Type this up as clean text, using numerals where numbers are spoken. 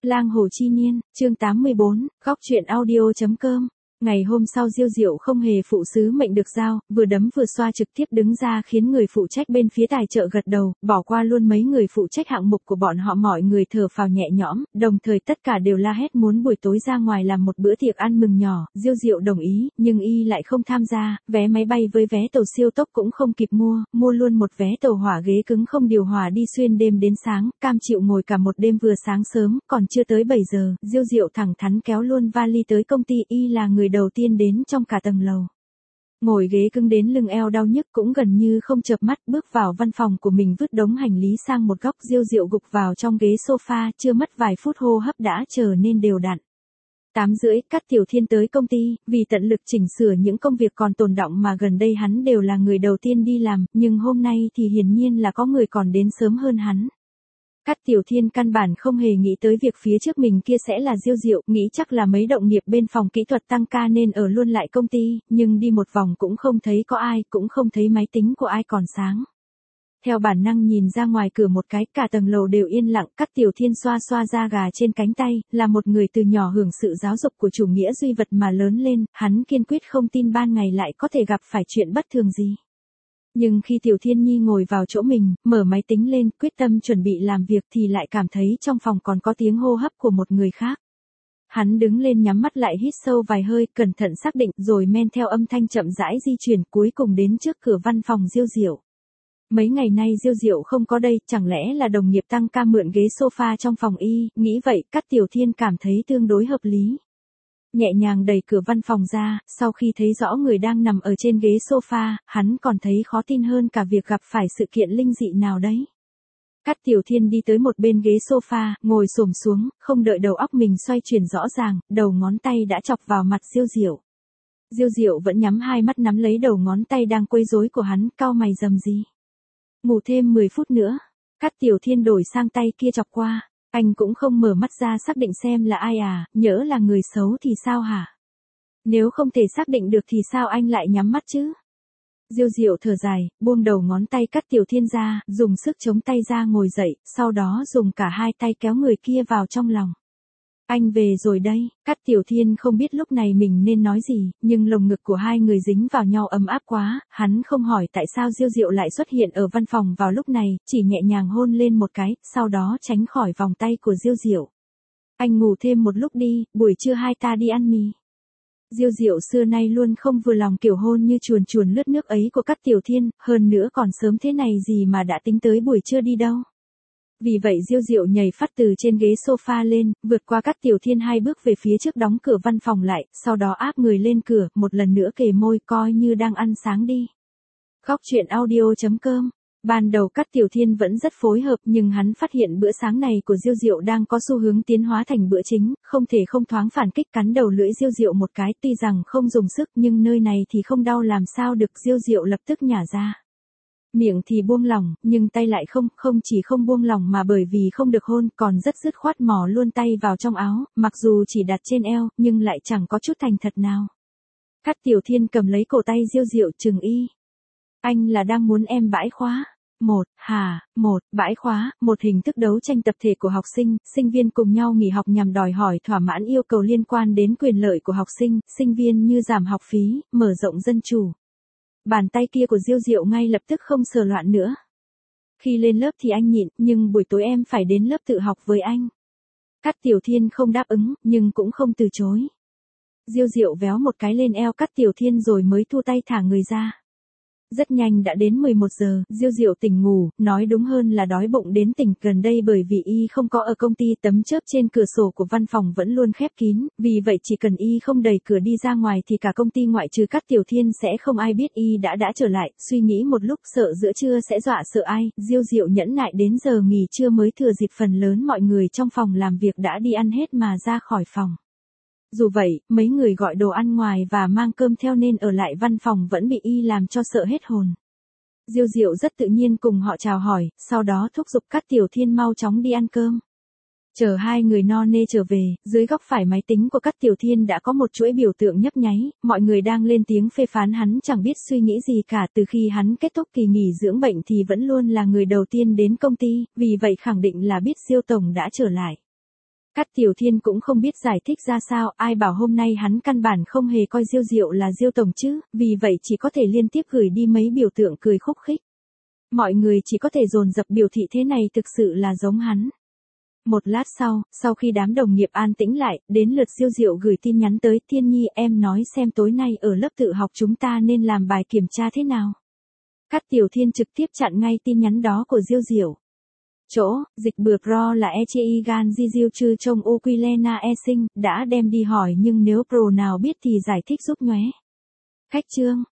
Lang Hồ Chi Niên, chương 84, góc truyện audio.com. Ngày hôm sau Diêu Diệu không hề phụ sứ mệnh được giao, vừa đấm vừa xoa trực tiếp đứng ra khiến người phụ trách bên phía tài trợ gật đầu, bỏ qua luôn mấy người phụ trách hạng mục của bọn họ, mọi người thở phào nhẹ nhõm, đồng thời tất cả đều la hét muốn buổi tối ra ngoài làm một bữa tiệc ăn mừng nhỏ. Diêu Diệu đồng ý, nhưng y lại không tham gia, vé máy bay với vé tàu siêu tốc cũng không kịp mua luôn một vé tàu hỏa ghế cứng không điều hòa đi xuyên đêm đến sáng, cam chịu ngồi cả một đêm vừa sáng sớm, còn chưa tới 7 giờ, Diêu Diệu thẳng thắn kéo luôn vali tới công ty, y là người đầu tiên đến trong cả tầng lầu. Ngồi ghế cứng đến lưng eo đau nhức cũng gần như không chợp mắt, bước vào văn phòng của mình vứt đống hành lý sang một góc, Diêu Diệu gục vào trong ghế sofa, chưa mất vài phút hô hấp đã trở nên đều đặn. 8:30, Cát Tiểu Thiên tới công ty, vì tận lực chỉnh sửa những công việc còn tồn đọng mà gần đây hắn đều là người đầu tiên đi làm, nhưng hôm nay thì hiển nhiên là có người còn đến sớm hơn hắn. Cát Tiểu Thiên căn bản không hề nghĩ tới việc phía trước mình kia sẽ là Diêu Diệu, nghĩ chắc là mấy đồng nghiệp bên phòng kỹ thuật tăng ca nên ở luôn lại công ty, nhưng đi một vòng cũng không thấy có ai, cũng không thấy máy tính của ai còn sáng. Theo bản năng nhìn ra ngoài cửa một cái, cả tầng lầu đều yên lặng. Cát Tiểu Thiên xoa xoa da gà trên cánh tay, là một người từ nhỏ hưởng sự giáo dục của chủ nghĩa duy vật mà lớn lên, hắn kiên quyết không tin ban ngày lại có thể gặp phải chuyện bất thường gì. Nhưng khi Tiểu Thiên Nhi ngồi vào chỗ mình, mở máy tính lên, quyết tâm chuẩn bị làm việc thì lại cảm thấy trong phòng còn có tiếng hô hấp của một người khác. Hắn đứng lên nhắm mắt lại hít sâu vài hơi, cẩn thận xác định, rồi men theo âm thanh chậm rãi di chuyển, cuối cùng đến trước cửa văn phòng Diêu Diệu. Mấy ngày nay Diêu Diệu không có đây, chẳng lẽ là đồng nghiệp tăng ca mượn ghế sofa trong phòng y, nghĩ vậy, Cát Tiểu Thiên cảm thấy tương đối hợp lý. Nhẹ nhàng đẩy cửa văn phòng ra, sau khi thấy rõ người đang nằm ở trên ghế sofa, hắn còn thấy khó tin hơn cả việc gặp phải sự kiện linh dị nào đấy. Cát Tiểu Thiên đi tới một bên ghế sofa, ngồi xổm xuống, không đợi đầu óc mình xoay chuyển rõ ràng, đầu ngón tay đã chọc vào mặt Diêu Diệu. Diêu Diệu vẫn nhắm hai mắt nắm lấy đầu ngón tay đang quấy rối của hắn, cau mày rầm gì. Ngủ thêm 10 phút nữa. Cát Tiểu Thiên đổi sang tay kia chọc qua. Anh cũng không mở mắt ra xác định xem là ai à, nhỡ là người xấu thì sao hả? Nếu không thể xác định được thì sao anh lại nhắm mắt chứ? Diêu Diệu thở dài, buông đầu ngón tay Cát Tiểu Thiên ra, dùng sức chống tay ra ngồi dậy, sau đó dùng cả hai tay kéo người kia vào trong lòng. Anh về rồi đây. Cát Tiểu Thiên không biết lúc này mình nên nói gì, nhưng lồng ngực của hai người dính vào nhau ấm áp quá, hắn không hỏi tại sao Diêu Diệu lại xuất hiện ở văn phòng vào lúc này, chỉ nhẹ nhàng hôn lên một cái, sau đó tránh khỏi vòng tay của Diêu Diệu. Anh ngủ thêm một lúc đi, buổi trưa hai ta đi ăn mì. Diêu Diệu xưa nay luôn không vừa lòng kiểu hôn như chuồn chuồn lướt nước ấy của Cát Tiểu Thiên, hơn nữa còn sớm thế này gì mà đã tính tới buổi trưa đi đâu. Vì vậy Diêu Diệu nhảy phắt từ trên ghế sofa lên, vượt qua Cát Tiểu Thiên hai bước về phía trước đóng cửa văn phòng lại, sau đó áp người lên cửa, một lần nữa kề môi coi như đang ăn sáng đi. Góc truyện audio.com. Ban đầu Cát Tiểu Thiên vẫn rất phối hợp nhưng hắn phát hiện bữa sáng này của Diêu Diệu đang có xu hướng tiến hóa thành bữa chính, không thể không thoáng phản kích, cắn đầu lưỡi Diêu Diệu một cái, tuy rằng không dùng sức nhưng nơi này thì không đau làm sao được. Diêu Diệu lập tức nhả ra. Miệng thì buông lỏng, nhưng tay lại không chỉ không buông lỏng mà bởi vì không được hôn, còn rất dứt khoát mò luôn tay vào trong áo, mặc dù chỉ đặt trên eo, nhưng lại chẳng có chút thành thật nào. Cát Tiểu Thiên cầm lấy cổ tay Diêu Diệu trừng y. Anh là đang muốn em bãi khóa. Bãi khóa, một hình thức đấu tranh tập thể của học sinh, sinh viên cùng nhau nghỉ học nhằm đòi hỏi thỏa mãn yêu cầu liên quan đến quyền lợi của học sinh, sinh viên như giảm học phí, mở rộng dân chủ. Bàn tay kia của Diêu Diệu ngay lập tức không sờ loạn nữa. Khi lên lớp thì anh nhịn, nhưng buổi tối em phải đến lớp tự học với anh. Cát Tiểu Thiên không đáp ứng, nhưng cũng không từ chối. Diêu Diệu véo một cái lên eo Cát Tiểu Thiên rồi mới thu tay thả người ra. Rất nhanh đã đến 11 giờ, Diêu Diệu tỉnh ngủ, nói đúng hơn là đói bụng đến tỉnh. Gần đây bởi vì y không có ở công ty, tấm chớp trên cửa sổ của văn phòng vẫn luôn khép kín, vì vậy chỉ cần y không đẩy cửa đi ra ngoài thì cả công ty ngoại trừ Cát Tiểu Thiên sẽ không ai biết y đã trở lại. Suy nghĩ một lúc sợ giữa trưa sẽ dọa sợ ai, Diêu Diệu nhẫn nại đến giờ nghỉ trưa mới thừa dịp phần lớn mọi người trong phòng làm việc đã đi ăn hết mà ra khỏi phòng. Dù vậy, mấy người gọi đồ ăn ngoài và mang cơm theo nên ở lại văn phòng vẫn bị y làm cho sợ hết hồn. Diêu Diệu rất tự nhiên cùng họ chào hỏi, sau đó thúc giục Cát Tiểu Thiên mau chóng đi ăn cơm. Chờ hai người no nê trở về, dưới góc phải máy tính của Cát Tiểu Thiên đã có một chuỗi biểu tượng nhấp nháy, mọi người đang lên tiếng phê phán hắn chẳng biết suy nghĩ gì cả. Từ khi hắn kết thúc kỳ nghỉ dưỡng bệnh thì vẫn luôn là người đầu tiên đến công ty, vì vậy khẳng định là biết Diêu tổng đã trở lại. Cát Tiểu Thiên cũng không biết giải thích ra sao, ai bảo hôm nay hắn căn bản không hề coi Diêu Diệu là Diêu tổng chứ, vì vậy chỉ có thể liên tiếp gửi đi mấy biểu tượng cười khúc khích. Mọi người chỉ có thể dồn dập biểu thị thế này thực sự là giống hắn. Một lát sau khi đám đồng nghiệp an tĩnh lại, đến lượt Diêu Diệu gửi tin nhắn tới, Thiên Nhi em nói xem tối nay ở lớp tự học chúng ta nên làm bài kiểm tra thế nào. Cát Tiểu Thiên trực tiếp chặn ngay tin nhắn đó của Diêu Diệu. Chỗ, dịch bừa pro là Echei gan di diêu chư trong Oquilena e sinh, đã đem đi hỏi nhưng nếu pro nào biết thì giải thích giúp nhé. Khách chương.